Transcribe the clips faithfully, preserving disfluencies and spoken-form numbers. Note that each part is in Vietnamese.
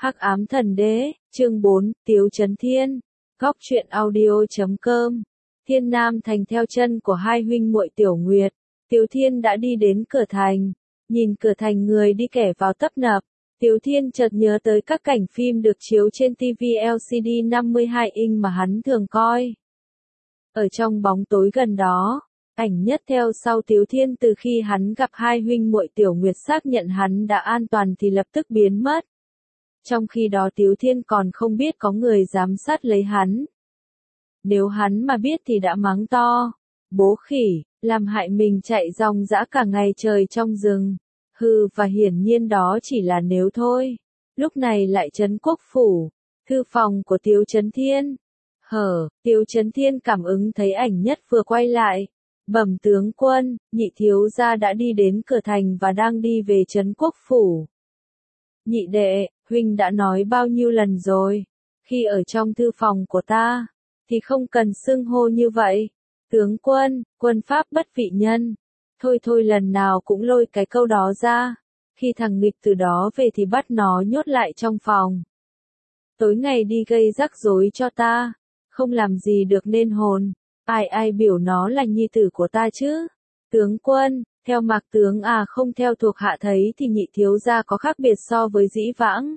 Hắc ám thần đế, chương bốn, Tiếu Chấn Thiên. Góc truyện audio chấm com. Thiên Nam Thành theo chân của hai huynh muội Tiểu Nguyệt, Tiếu Thiên đã đi đến cửa thành. Nhìn cửa thành người đi kẻ vào tấp nập, Tiếu Thiên chợt nhớ tới các cảnh phim được chiếu trên ti vi lờ xê đê năm mươi hai inch mà hắn thường coi. Ở trong bóng tối gần đó, ảnh nhất theo sau Tiếu Thiên từ khi hắn gặp hai huynh muội Tiểu Nguyệt xác nhận hắn đã an toàn thì lập tức biến mất. Trong khi đó Tiếu Thiên còn không biết có người giám sát lấy hắn. Nếu hắn mà biết thì đã mắng to, bố khỉ, làm hại mình chạy ròng rã cả ngày trời trong rừng. Hừ, và hiển nhiên đó chỉ là nếu thôi. Lúc này lại Trấn Quốc Phủ, thư phòng của Tiếu Chấn Thiên. Hở, Tiếu Chấn Thiên cảm ứng thấy ảnh nhất vừa quay lại. Bẩm tướng quân, nhị thiếu gia đã đi đến cửa thành và đang đi về Trấn Quốc Phủ. Nhị đệ, huynh đã nói bao nhiêu lần rồi, khi ở trong thư phòng của ta, thì không cần xưng hô như vậy. Tướng quân, quân pháp bất vị nhân. Thôi thôi lần nào cũng lôi cái câu đó ra. Khi thằng nghịch từ đó về thì bắt nó nhốt lại trong phòng. Tối ngày đi gây rắc rối cho ta, không làm gì được nên hồn. Ai ai biểu nó là nhi tử của ta chứ? Tướng quân, theo Mạc tướng à không theo thuộc hạ thấy thì nhị thiếu gia có khác biệt so với dĩ vãng.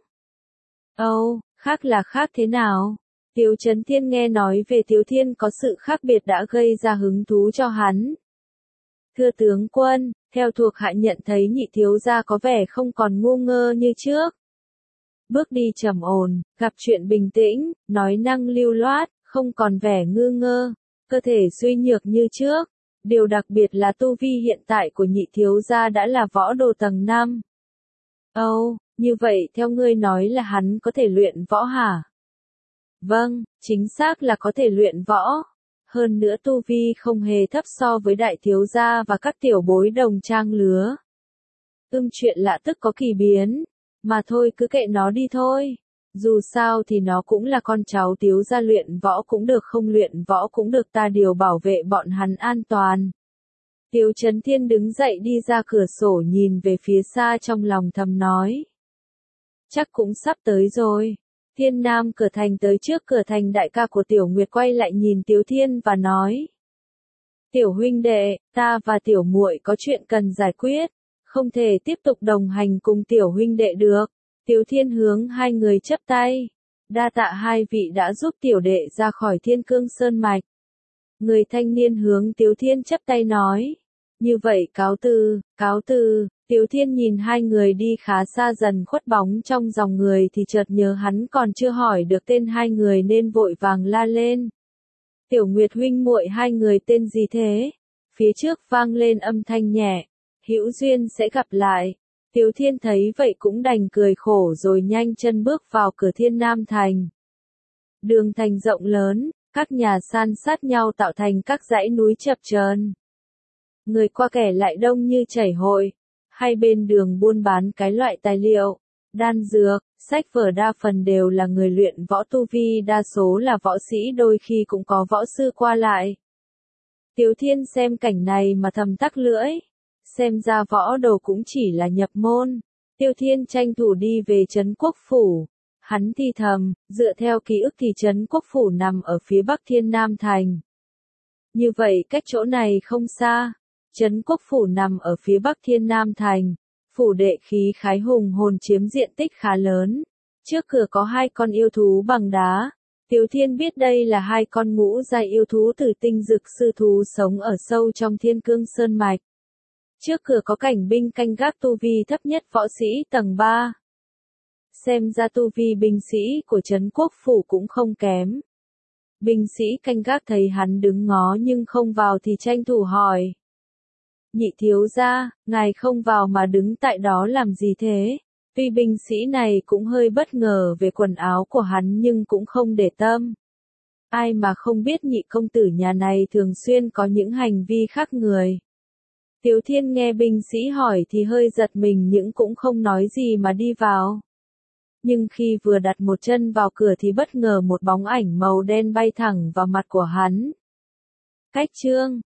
Âu, oh, khác là khác thế nào? Tiếu Chấn Thiên nghe nói về Tiếu Thiên có sự khác biệt đã gây ra hứng thú cho hắn. Thưa tướng quân, theo thuộc hạ nhận thấy nhị thiếu gia có vẻ không còn ngu ngơ như trước. Bước đi trầm ổn, gặp chuyện bình tĩnh, nói năng lưu loát, không còn vẻ ngư ngơ, cơ thể suy nhược như trước. Điều đặc biệt là tu vi hiện tại của nhị thiếu gia đã là võ đồ tầng năm. Âu, oh, như vậy theo ngươi nói là hắn có thể luyện võ hả? Vâng, chính xác là có thể luyện võ. Hơn nữa tu vi không hề thấp so với đại thiếu gia và các tiểu bối đồng trang lứa. Ưm chuyện lạ tức có kỳ biến, mà thôi cứ kệ nó đi thôi. Dù sao thì nó cũng là con cháu Tiếu gia, luyện võ cũng được không luyện võ cũng được, ta điều bảo vệ bọn hắn an toàn. Tiếu Chấn Thiên đứng dậy đi ra cửa sổ nhìn về phía xa trong lòng thầm nói. Chắc cũng sắp tới rồi. Thiên Nam cửa thành tới trước cửa thành, đại ca của Tiểu Nguyệt quay lại nhìn Tiếu Thiên và nói. Tiểu huynh đệ, ta và Tiểu muội có chuyện cần giải quyết, không thể tiếp tục đồng hành cùng Tiểu huynh đệ được. Tiếu Thiên hướng hai người chắp tay. Đa tạ hai vị đã giúp tiểu đệ ra khỏi Thiên Cương Sơn Mạch. Người thanh niên hướng Tiếu Thiên chắp tay nói. Như vậy cáo từ, cáo từ. Tiếu Thiên nhìn hai người đi khá xa dần khuất bóng trong dòng người thì chợt nhớ hắn còn chưa hỏi được tên hai người nên vội vàng la lên. Tiểu Nguyệt huynh muội, hai người tên gì thế? Phía trước vang lên âm thanh nhẹ. Hữu duyên sẽ gặp lại. Tiếu Thiên thấy vậy cũng đành cười khổ rồi nhanh chân bước vào cửa Thiên Nam Thành. Đường thành rộng lớn, các nhà san sát nhau tạo thành các dãy núi chập chờn. Người qua kẻ lại đông như chảy hội. Hai bên đường buôn bán cái loại tài liệu, đan dược, sách vở đa phần đều là người luyện võ, tu vi đa số là võ sĩ, đôi khi cũng có võ sư qua lại. Tiếu Thiên xem cảnh này mà thầm tắc lưỡi. Xem ra võ đồ cũng chỉ là nhập môn. Tiếu Thiên tranh thủ đi về Trấn Quốc Phủ. Hắn thì thầm, dựa theo ký ức thì Trấn Quốc Phủ nằm ở phía bắc Thiên Nam Thành. Như vậy cách chỗ này không xa. Trấn Quốc Phủ nằm ở phía bắc Thiên Nam Thành. Phủ đệ khí khái hùng hồn chiếm diện tích khá lớn. Trước cửa có hai con yêu thú bằng đá. Tiếu Thiên biết đây là hai con ngũ giai yêu thú tử tinh dực sư thú sống ở sâu trong Thiên Cương Sơn Mạch. Trước cửa có cảnh binh canh gác, tu vi thấp nhất võ sĩ tầng ba. Xem ra tu vi binh sĩ của Trấn Quốc Phủ cũng không kém. Binh sĩ canh gác thấy hắn đứng ngó nhưng không vào thì tranh thủ hỏi. Nhị thiếu gia, ngài không vào mà đứng tại đó làm gì thế? Tuy binh sĩ này cũng hơi bất ngờ về quần áo của hắn nhưng cũng không để tâm. Ai mà không biết nhị công tử nhà này thường xuyên có những hành vi khác người. Tiếu Thiên nghe binh sĩ hỏi thì hơi giật mình nhưng cũng không nói gì mà đi vào. Nhưng khi vừa đặt một chân vào cửa thì bất ngờ một bóng ảnh màu đen bay thẳng vào mặt của hắn. Cách chương